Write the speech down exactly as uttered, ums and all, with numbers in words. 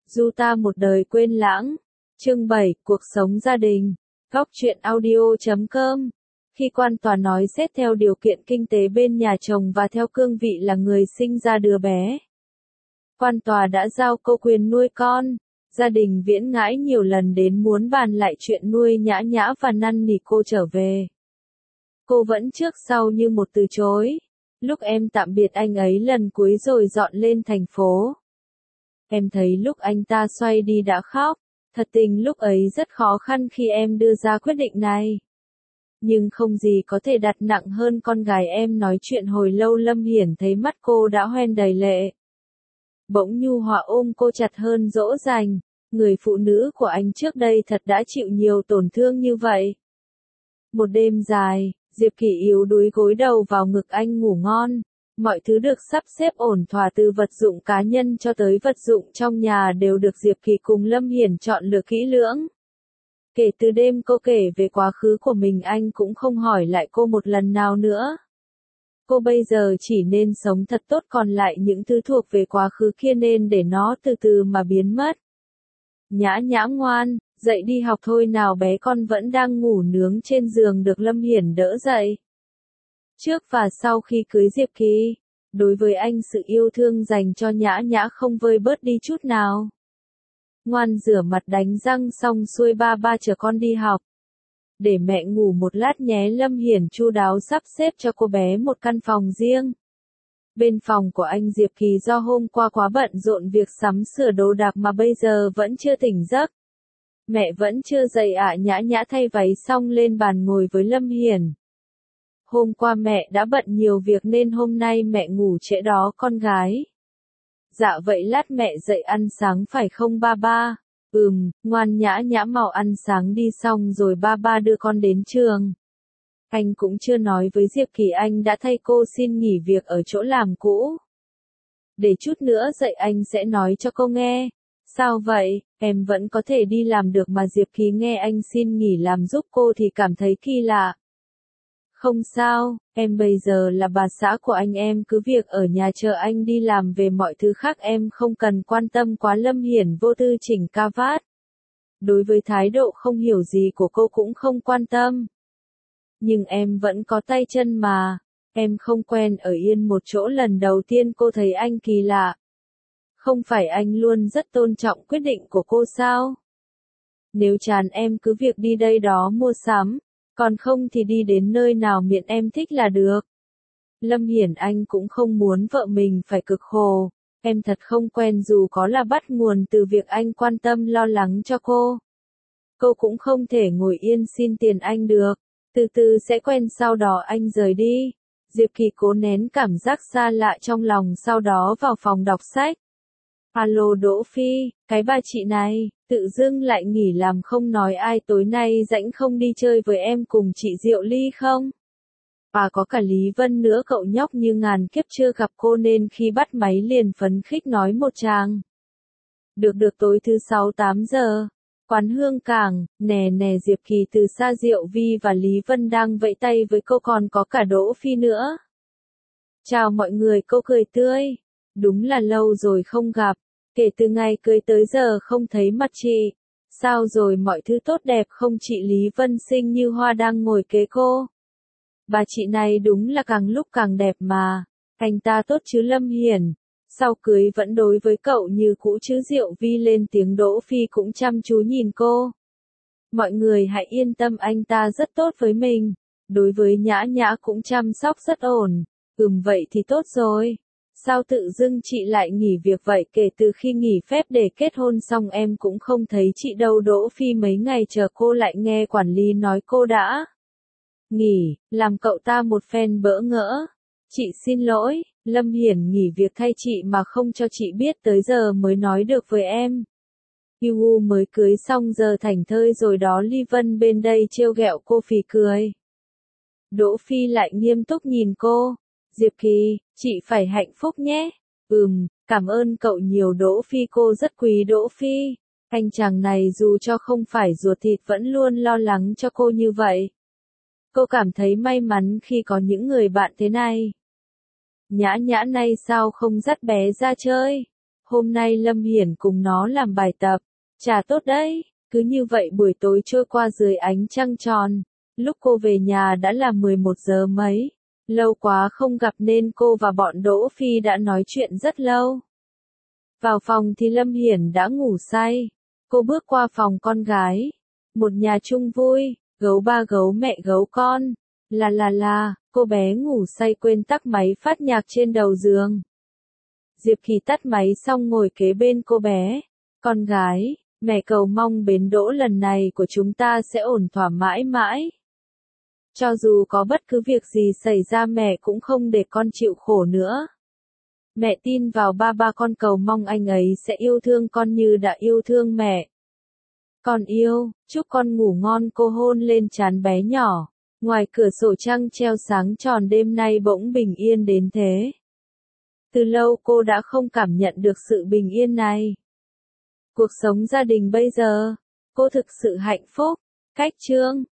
Du ta một đời quên lãng. Chương bảy, cuộc sống gia đình. Góc truyện audio chấm com. Khi quan tòa nói xét theo điều kiện kinh tế bên nhà chồng và theo cương vị là người sinh ra đứa bé, quan tòa đã giao cô quyền nuôi con. Gia đình Viễn Ngãi nhiều lần đến muốn bàn lại chuyện nuôi Nhã Nhã và năn nỉ cô trở về. Cô vẫn trước sau như một từ chối. Lúc em tạm biệt anh ấy lần cuối rồi dọn lên thành phố, em thấy lúc anh ta xoay đi đã khóc. Thật tình lúc ấy rất khó khăn khi em đưa ra quyết định này. Nhưng không gì có thể đặt nặng hơn con gái em. Nói chuyện hồi lâu Lâm Hiển thấy mắt cô đã hoen đầy lệ. Bỗng nhu hòa ôm cô chặt hơn dỗ dành. Người phụ nữ của anh trước đây thật đã chịu nhiều tổn thương như vậy. Một đêm dài, Diệp Kỳ yếu đuối gối đầu vào ngực anh ngủ ngon. Mọi thứ được sắp xếp ổn thỏa từ vật dụng cá nhân cho tới vật dụng trong nhà đều được Diệp Kỳ cùng Lâm Hiển chọn lựa kỹ lưỡng. Kể từ đêm cô kể về quá khứ của mình anh cũng không hỏi lại cô một lần nào nữa. Cô bây giờ chỉ nên sống thật tốt, còn lại những thứ thuộc về quá khứ kia nên để nó từ từ mà biến mất. Nhã Nhã ngoan, dậy đi học thôi nào, bé con vẫn đang ngủ nướng trên giường được Lâm Hiển đỡ dậy. Trước và sau khi cưới Diệp Kỳ, đối với anh sự yêu thương dành cho Nhã Nhã không vơi bớt đi chút nào. Ngoan rửa mặt đánh răng xong xuôi ba ba chở con đi học. Để mẹ ngủ một lát nhé. Lâm Hiển chu đáo sắp xếp cho cô bé một căn phòng riêng. Bên phòng của anh Diệp Kỳ do hôm qua quá bận rộn việc sắm sửa đồ đạc mà bây giờ vẫn chưa tỉnh giấc. Mẹ vẫn chưa dậy ạ. Nhã Nhã thay váy xong lên bàn ngồi với Lâm Hiển. Hôm qua mẹ đã bận nhiều việc nên hôm nay mẹ ngủ trễ đó con gái. Dạ vậy lát mẹ dậy ăn sáng phải không ba ba? Ừm, ngoan Nhã Nhã mau ăn sáng đi xong rồi ba ba đưa con đến trường. Anh cũng chưa nói với Diệp Kỳ anh đã thay cô xin nghỉ việc ở chỗ làm cũ. Để chút nữa dậy anh sẽ nói cho cô nghe. Sao vậy, em vẫn có thể đi làm được mà. Diệp Kỳ nghe anh xin nghỉ làm giúp cô thì cảm thấy kỳ lạ. Không sao, em bây giờ là bà xã của anh, em cứ việc ở nhà chờ anh đi làm, về mọi thứ khác em không cần quan tâm quá. Lâm Hiển vô tư chỉnh cà vạt. Đối với thái độ không hiểu gì của cô cũng không quan tâm. Nhưng em vẫn có tay chân mà, em không quen ở yên một chỗ. Lần đầu tiên cô thấy anh kỳ lạ. Không phải anh luôn rất tôn trọng quyết định của cô sao? Nếu chán em cứ việc đi đây đó mua sắm. Còn không thì đi đến nơi nào miễn em thích là được. Lâm Hiển anh cũng không muốn vợ mình phải cực khổ. Em thật không quen dù có là bắt nguồn từ việc anh quan tâm lo lắng cho cô. Cô cũng không thể ngồi yên xin tiền anh được. Từ từ sẽ quen, sau đó anh rời đi. Diệp Kỳ cố nén cảm giác xa lạ trong lòng, sau đó vào phòng đọc sách. Alo Đỗ Phi, cái bà chị này, tự dưng lại nghỉ làm không nói ai, tối nay rảnh không đi chơi với em cùng chị Diệu Ly không? À có cả Lý Vân nữa, cậu nhóc như ngàn kiếp chưa gặp cô nên khi bắt máy liền phấn khích nói một tràng. Được được, tối thứ sáu tám giờ. Quán Hương Cảng, nè nè. Diệp Kỳ từ xa, Diệu Vi và Lý Vân đang vẫy tay với cô, còn có cả Đỗ Phi nữa. Chào mọi người, cô cười tươi. Đúng là lâu rồi không gặp. Kể từ ngày cưới tới giờ không thấy mặt chị. Sao rồi, mọi thứ tốt đẹp không chị? Lý Vân xinh như hoa đang ngồi kế cô. Bà chị này đúng là càng lúc càng đẹp mà. Anh ta tốt chứ Lâm Hiển? Sau cưới vẫn đối với cậu như cũ chứ? Diệu Vi lên tiếng. Đỗ Phi cũng chăm chú nhìn cô. Mọi người hãy yên tâm, anh ta rất tốt với mình. Đối với Nhã Nhã cũng chăm sóc rất ổn. Ừm vậy thì tốt rồi. Sao tự dưng chị lại nghỉ việc vậy? Kể từ khi nghỉ phép để kết hôn xong em cũng không thấy chị đâu. Đỗ Phi mấy ngày chờ cô lại nghe quản lý nói cô đã nghỉ, làm cậu ta một phen bỡ ngỡ. Chị xin lỗi, Lâm Hiển nghỉ việc thay chị mà không cho chị biết, tới giờ mới nói được với em. Yu mới cưới xong giờ thảnh thơi rồi đó. Ly Vân bên đây trêu ghẹo cô phì cười. Đỗ Phi lại nghiêm túc nhìn cô. Diệp Kỳ, chị phải hạnh phúc nhé. Ừm, cảm ơn cậu nhiều Đỗ Phi, cô rất quý Đỗ Phi. Anh chàng này dù cho không phải ruột thịt vẫn luôn lo lắng cho cô như vậy. Cô cảm thấy may mắn khi có những người bạn thế này. Nhã Nhã này sao không dắt bé ra chơi? Hôm nay Lâm Hiển cùng nó làm bài tập. Chà tốt đấy. Cứ như vậy buổi tối trôi qua dưới ánh trăng tròn. Lúc cô về nhà đã là mười một giờ mấy. Lâu quá không gặp nên cô và bọn Đỗ Phi đã nói chuyện rất lâu. Vào phòng thì Lâm Hiển đã ngủ say. Cô bước qua phòng con gái. Một nhà chung vui, gấu ba gấu mẹ gấu con. Là là là, cô bé ngủ say quên tắt máy phát nhạc trên đầu giường. Diệp Kỳ tắt máy xong ngồi kế bên cô bé. Con gái, mẹ cầu mong bến đỗ lần này của chúng ta sẽ ổn thỏa mãi mãi. Cho dù có bất cứ việc gì xảy ra mẹ cũng không để con chịu khổ nữa. Mẹ tin vào ba ba, con cầu mong anh ấy sẽ yêu thương con như đã yêu thương mẹ. Con yêu, chúc con ngủ ngon. Cô hôn lên trán bé nhỏ. Ngoài cửa sổ trăng treo sáng tròn, đêm nay bỗng bình yên đến thế. Từ lâu cô đã không cảm nhận được sự bình yên này. Cuộc sống gia đình bây giờ, cô thực sự hạnh phúc. Cách chương